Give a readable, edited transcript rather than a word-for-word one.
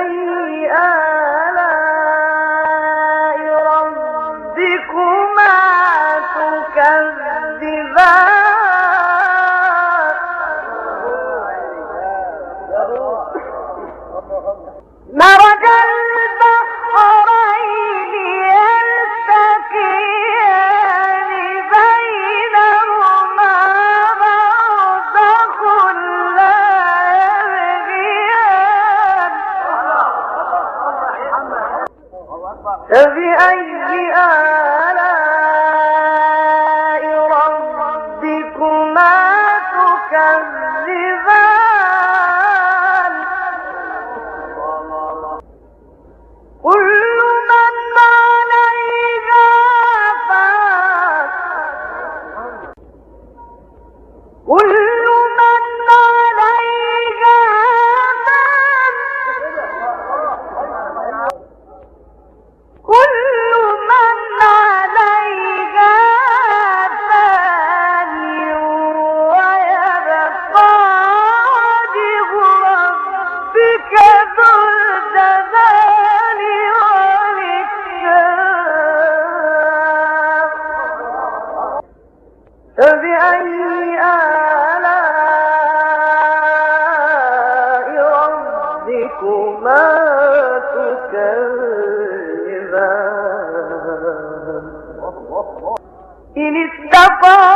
فبأي آلاء ربكما تكذبان مرج البحرين يلتقيان بينهما برزخ لا يبغيان فبأي آلاء ربكما تكذبان كل من عليها فان كل من عليها فان كل من عليها فان ويبقى وجه ربك ذو الجلال والإكرام فبأي آلاء ربكما تكذبان إن استطاع